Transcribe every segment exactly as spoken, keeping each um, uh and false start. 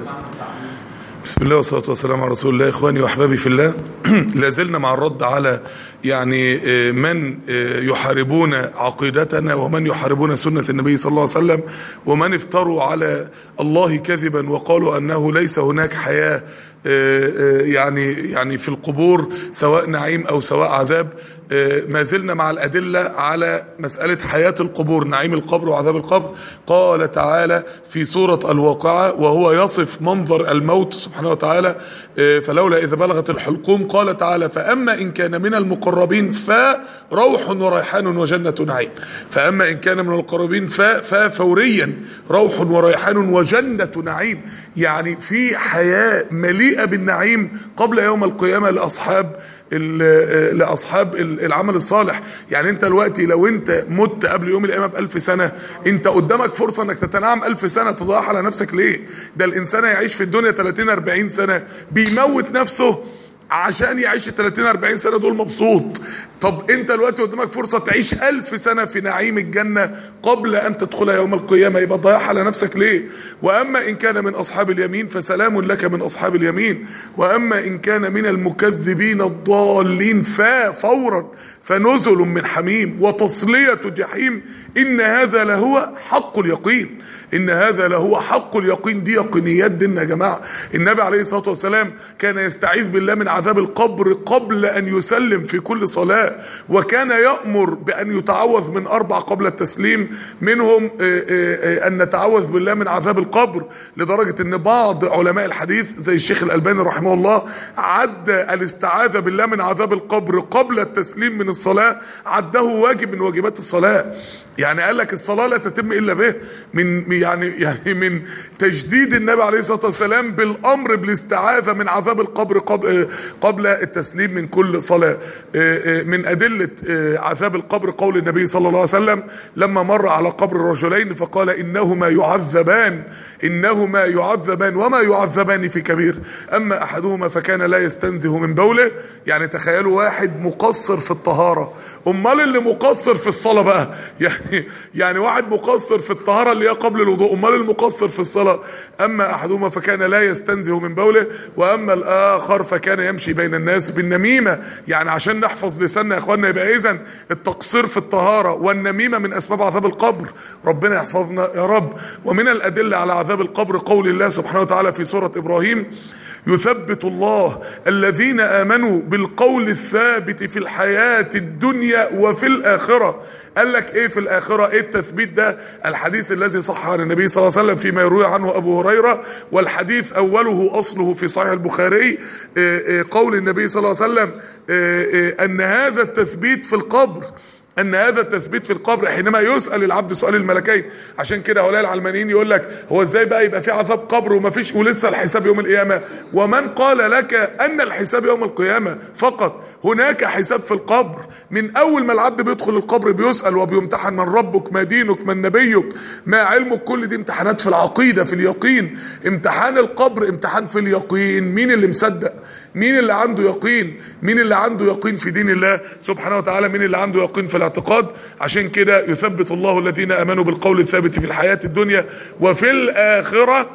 بسم الله والصلاة والسلام على رسول الله. إخواني وأحبابي في الله، لازلنا مع الرد على يعني من يحاربون عقيدتنا ومن يحاربون سنة النبي صلى الله عليه وسلم ومن افتروا على الله كذبا وقالوا أنه ليس هناك حياة يعني يعني في القبور سواء نعيم أو سواء عذاب. ما زلنا مع الأدلة على مسألة حياة القبور، نعيم القبر وعذاب القبر. قال تعالى في سورة الواقعة وهو يصف منظر الموت سبحانه وتعالى: فلولا إذا بلغت الحلقوم قال تعالى فأما إن كان من المقربين فروح وريحان وجنة نعيم. فأما إن كان من المقربين ففوريا روح وريحان وجنة نعيم، يعني في حياة مليئة بالنعيم قبل يوم القيامة لأصحاب لأصحاب العمل الصالح. يعني انت دلوقتي لو انت مت قبل يوم القيامة بألف سنة، انت قدامك فرصة انك تتنعم ألف سنة، تضيع على نفسك ليه؟ ده الانسان يعيش في الدنيا ثلاثين أربعين سنة بيموت نفسه عشان يعيش ال ثلاثين أربعين سنة دول مبسوط. طب انت دلوقتي قدامك فرصة تعيش ألف سنة في نعيم الجنة قبل ان تدخل يوم القيامة، يبقى تضيع على نفسك ليه؟ واما ان كان من اصحاب اليمين فسلام لك من اصحاب اليمين، واما ان كان من المكذبين الضالين ففورا فنزل من حميم وتصلية جحيم ان هذا لهو حق اليقين. ان هذا لهو حق اليقين، دي يقينيات ديننا يا جماعة. النبي عليه الصلاة والسلام كان يستعيذ بالله من عذاب القبر قبل أن يسلم في كل صلاة، وكان يأمر بأن يتعوذ من أربع قبل التسليم، منهم أن نتعوذ بالله من عذاب القبر، لدرجة أن بعض علماء الحديث زي الشيخ الألباني رحمه الله عد الاستعاذة بالله من عذاب القبر قبل التسليم من الصلاة، عده واجب من واجبات الصلاة. يعني قال لك الصلاة لا تتم إلا به، من يعني يعني من تجديد النبي عليه الصلاة والسلام بالأمر بالاستعاذة من عذاب القبر قبل قبل التسليم من كل صلاة. من أدلة عذاب القبر قول النبي صلى الله عليه وسلم لما مر على قبر الرجلين فقال إنهما يعذبان إنهما يعذبان وما يعذبان في كبير، أما أحدهما فكان لا يستنزه من بوله. يعني تخيلوا واحد مقصر في الطهارة، أمال اللي مقصر في الصلاة بقى؟ يعني يعني واحد مقصر في الطهارة اللي هي قبل الوضوء، أمال المقصر في الصلاة؟ أما أحدهما فكان لا يستنزه من بوله وأما الآخر فكان يمشي بين الناس بالنميمة. يعني عشان نحفظ لساننا يا اخوانا، يبقى اذن التقصير في الطهارة والنميمة من اسباب عذاب القبر. ربنا يحفظنا يا رب. ومن الادلة على عذاب القبر قول الله سبحانه وتعالى في سورة ابراهيم: يثبت الله الذين آمنوا بالقول الثابت في الحياة الدنيا وفي الآخرة. قال لك ايه في الآخرة؟ ايه التثبيت ده؟ الحديث الذي صح عن النبي صلى الله عليه وسلم فيما يروي عنه أبو هريرة، والحديث أوله أصله في صحيح البخاري، قول النبي صلى الله عليه وسلم أن هذا التثبيت في القبر أن هذا التثبيت في القبر حينما يسأل العبد سؤال الملكين. عشان كده هؤلاء العلمانيين يقول لك هو ازاي بقى يبقى في عذاب قبر وما فيش ولسه الحساب يوم القيامة؟ ومن قال لك أن الحساب يوم القيامة فقط؟ هناك حساب في القبر. من أول ما العبد بيدخل القبر بيسأل وبيمتحن: من ربك، ما دينك، من نبيك، ما علمك. كل دي امتحانات في العقيدة، في اليقين. امتحان القبر امتحان في اليقين. مين اللي مصدق؟ مين اللي عنده يقين؟ مين اللي عنده يقين في دين الله سبحانه وتعالى؟ مين اللي عنده يقين في الاعتقاد؟ عشان كده يثبت الله الذين آمنوا بالقول الثابت في الحياة الدنيا وفي الآخرة،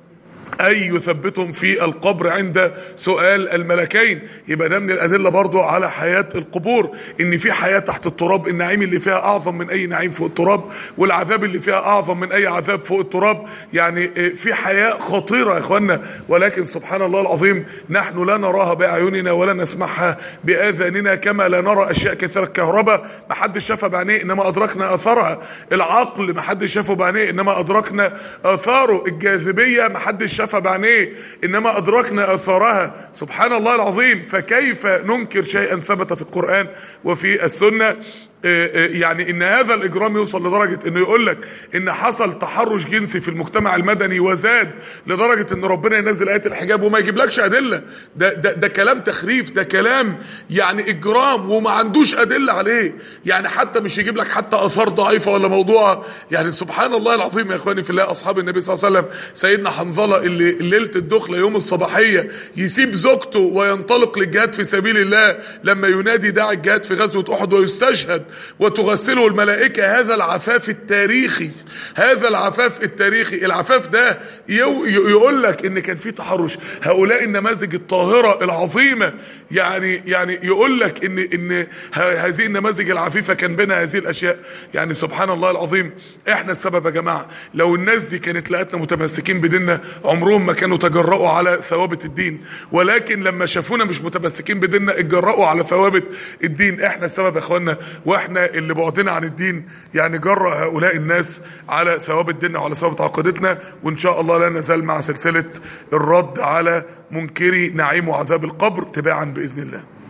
أي يثبتهم في القبر عند سؤال الملكين. يبقى ده من الأدلة برضو على حياة القبور، إن في حياة تحت التراب، النعيم اللي فيها أعظم من أي نعيم فوق التراب، والعذاب اللي فيها أعظم من أي عذاب فوق التراب. يعني في حياة خطيرة يا إخوانا، ولكن سبحان الله العظيم نحن لا نراها بأعيننا ولا نسمعها بآذاننا، كما لا نرى أشياء كثيرة. الكهرباء ما حدش شافها بعينيه إنما أدركنا أثرها، العقل ما حدش شافه بعينيه إنما أدركنا آثاره، الجاذبية ما حدش شافها بعينيه انما ادركنا اثارها. سبحان الله العظيم. فكيف ننكر شيئا ثبت في القرآن وفي السنة؟ يعني ان هذا الاجرام يوصل لدرجة انه يقول لك ان حصل تحرش جنسي في المجتمع المدني وزاد لدرجة ان ربنا ينزل آية الحجاب وما يجيبلكش ادلة. ده, ده, ده كلام تخريف، ده كلام يعني اجرام وما عندوش ادلة عليه. يعني حتى مش يجيب لك حتى اثار ضعيفة ولا موضوع. يعني سبحان الله العظيم يا اخواني في الله. اصحاب النبي صلى الله عليه وسلم سيدنا حنظلة اللي ليلة الدخلة يوم الصباحية يسيب زوجته وينطلق للجهاد في سبيل الله لما ينادي داعي الجهاد في غزوة احد ويستشهد وتغسله الملائكة. هذا العفاف التاريخي، هذا العفاف التاريخي، العفاف ده يقول لك ان كان في تحرش. هؤلاء النماذج الطاهرة العظيمة، يعني يعني يقول لك ان ان هذه النماذج العفيفة كان بينها هذه الاشياء. يعني سبحان الله العظيم، احنا السبب يا جماعة. لو الناس دي كانت لقتنا متمسكين بديننا عمرهم ما كانوا تجرؤوا على ثوابت الدين، ولكن لما شافونا مش متمسكين بديننا اتجرؤوا على ثوابت الدين. احنا السبب يا اخوانا، واحنا اللي بعدنا عن الدين يعني جرأ هؤلاء الناس على ثوابت ديننا وعلى ثوابت عقيدتنا. وان شاء الله لا نزال مع سلسلة الرد على منكري نعيم وعذاب القبر تباعا بإذن الله.